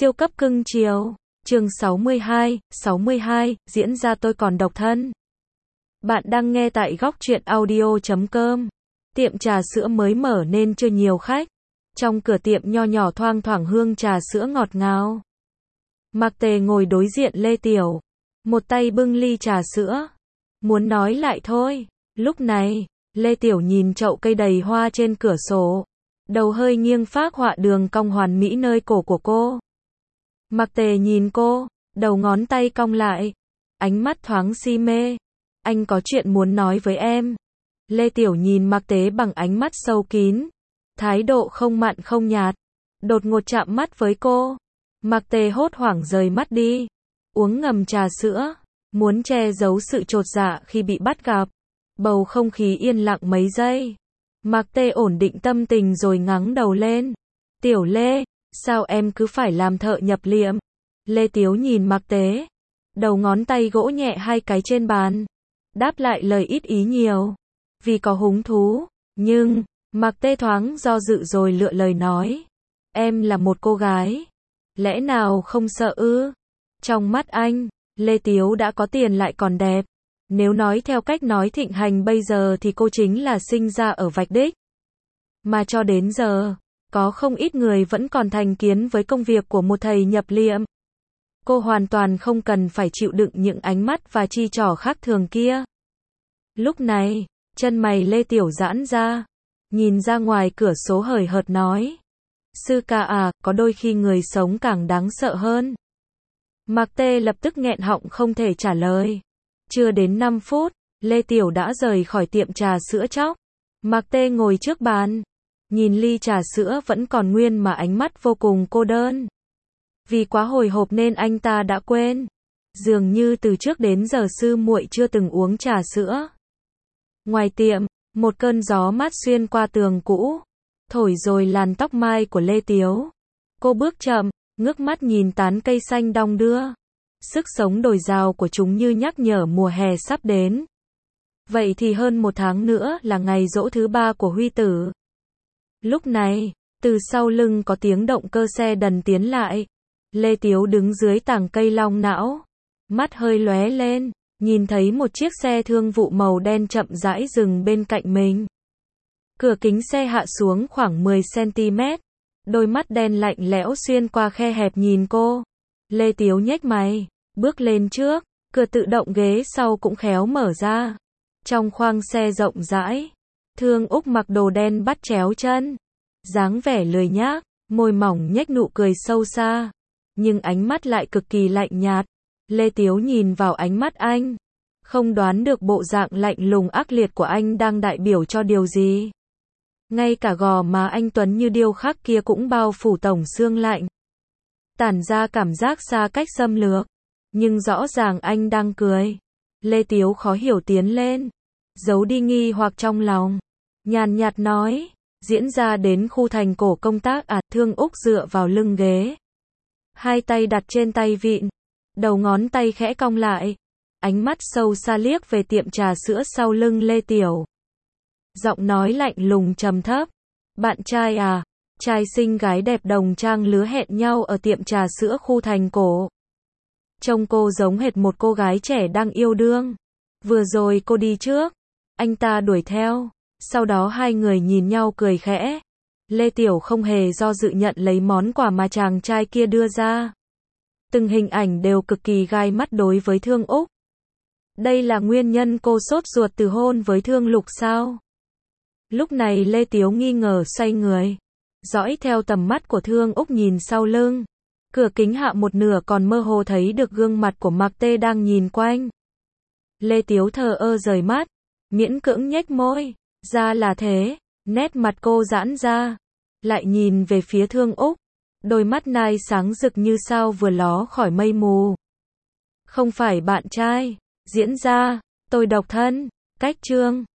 Siêu cấp cưng chiều. Chương 62, diễn ra tôi còn độc thân. Bạn đang nghe tại góc truyện audio.com. Tiệm trà sữa mới mở nên chưa nhiều khách. Trong cửa tiệm nho nhỏ thoang thoảng hương trà sữa ngọt ngào. Mạc Tề ngồi đối diện Lê Tiểu. Một tay bưng ly trà sữa. Muốn nói lại thôi. Lúc này, Lê Tiểu nhìn chậu cây đầy hoa trên cửa sổ. Đầu hơi nghiêng phác họa đường cong hoàn mỹ nơi cổ của cô. Mạc Tề nhìn cô, đầu ngón tay cong lại. Ánh mắt thoáng si mê. Anh có chuyện muốn nói với em. Lê Tiểu nhìn Mạc Tề bằng ánh mắt sâu kín. Thái độ không mặn không nhạt. Đột ngột chạm mắt với cô. Mạc Tề hốt hoảng rời mắt đi. Uống ngầm trà sữa. Muốn che giấu sự chột dạ khi bị bắt gặp. Bầu không khí yên lặng mấy giây. Mạc Tề ổn định tâm tình rồi ngẩng đầu lên. Tiểu Lê, sao em cứ phải làm thợ nhập liệm? Lê Tiếu nhìn Mạc Tề. Đầu ngón tay gỗ nhẹ hai cái trên bàn. Đáp lại lời ít ý nhiều. Vì có hứng thú. Nhưng, Mạc Tề thoáng do dự rồi lựa lời nói. Em là một cô gái. Lẽ nào không sợ ư? Trong mắt anh, Lê Tiếu đã có tiền lại còn đẹp. Nếu nói theo cách nói thịnh hành bây giờ thì cô chính là sinh ra ở vạch đích. Mà cho đến giờ, có không ít người vẫn còn thành kiến với công việc của một thầy nhập liệm. Cô hoàn toàn không cần phải chịu đựng những ánh mắt và chi trỏ khác thường kia. Lúc này, chân mày Lê Tiểu giãn ra. Nhìn ra ngoài cửa sổ hời hợt nói. Sư ca à, có đôi khi người sống càng đáng sợ hơn. Mạc Tề lập tức nghẹn họng không thể trả lời. Chưa đến 5 phút, Lê Tiểu đã rời khỏi tiệm trà sữa chóc. Mạc Tề ngồi trước bàn. Nhìn ly trà sữa vẫn còn nguyên mà ánh mắt vô cùng cô đơn. Vì quá hồi hộp nên anh ta đã quên. Dường như từ trước đến giờ sư muội chưa từng uống trà sữa. Ngoài tiệm, một cơn gió mát xuyên qua tường cũ. Thổi rồi làn tóc mai của Lê Tiếu. Cô bước chậm, ngước mắt nhìn tán cây xanh đong đưa. Sức sống dồi dào của chúng như nhắc nhở mùa hè sắp đến. Vậy thì hơn 1 tháng nữa là ngày giỗ thứ 3 của Huy tử. Lúc này, từ sau lưng có tiếng động cơ xe đần tiến lại. Lê Tiếu đứng dưới tàng cây long não. Mắt hơi lóe lên, nhìn thấy một chiếc xe thương vụ màu đen chậm rãi dừng bên cạnh mình. Cửa kính xe hạ xuống khoảng 10 cm. Đôi mắt đen lạnh lẽo xuyên qua khe hẹp nhìn cô. Lê Tiếu nhếch mày, bước lên trước, cửa tự động ghế sau cũng khéo mở ra. Trong khoang xe rộng rãi, Thương Úc mặc đồ đen bắt chéo chân. Dáng vẻ lười nhác, môi mỏng nhếch nụ cười sâu xa. Nhưng ánh mắt lại cực kỳ lạnh nhạt. Lê Tiếu nhìn vào ánh mắt anh. Không đoán được bộ dạng lạnh lùng ác liệt của anh đang đại biểu cho điều gì. Ngay cả gò má anh tuấn như điêu khắc kia cũng bao phủ tổng xương lạnh. Tản ra cảm giác xa cách xâm lược. Nhưng rõ ràng anh đang cười. Lê Tiếu khó hiểu tiến lên. Giấu đi nghi hoặc trong lòng. Nhàn nhạt nói. Diễn ra đến khu thành cổ công tác à? Thương Úc dựa vào lưng ghế. Hai tay đặt trên tay vịn. Đầu ngón tay khẽ cong lại. Ánh mắt sâu xa liếc về tiệm trà sữa sau lưng Lê Tiểu. Giọng nói lạnh lùng trầm thấp. Bạn trai à? Trai xinh gái đẹp đồng trang lứa hẹn nhau ở tiệm trà sữa khu thành cổ. Trông cô giống hệt một cô gái trẻ đang yêu đương. Vừa rồi cô đi trước. Anh ta đuổi theo. Sau đó hai người nhìn nhau cười khẽ. Lê Tiểu không hề do dự nhận lấy món quà mà chàng trai kia đưa ra. Từng hình ảnh đều cực kỳ gai mắt đối với Thương Úc. Đây là nguyên nhân cô sốt ruột từ hôn với Thương Lục sao? Lúc này Lê Tiếu nghi ngờ xoay người. Dõi theo tầm mắt của Thương Úc nhìn sau lưng. Cửa kính hạ một nửa còn mơ hồ thấy được gương mặt của Mạc Tề đang nhìn quanh. Lê Tiếu thờ ơ rời mắt. Miễn cưỡng nhếch môi. Ra là thế. Nét mặt cô giãn ra. Lại nhìn về phía Thương Úc. Đôi mắt nai sáng rực như sao vừa ló khỏi mây mù. Không phải bạn trai. Diễn ra. Tôi độc thân. Cách chương.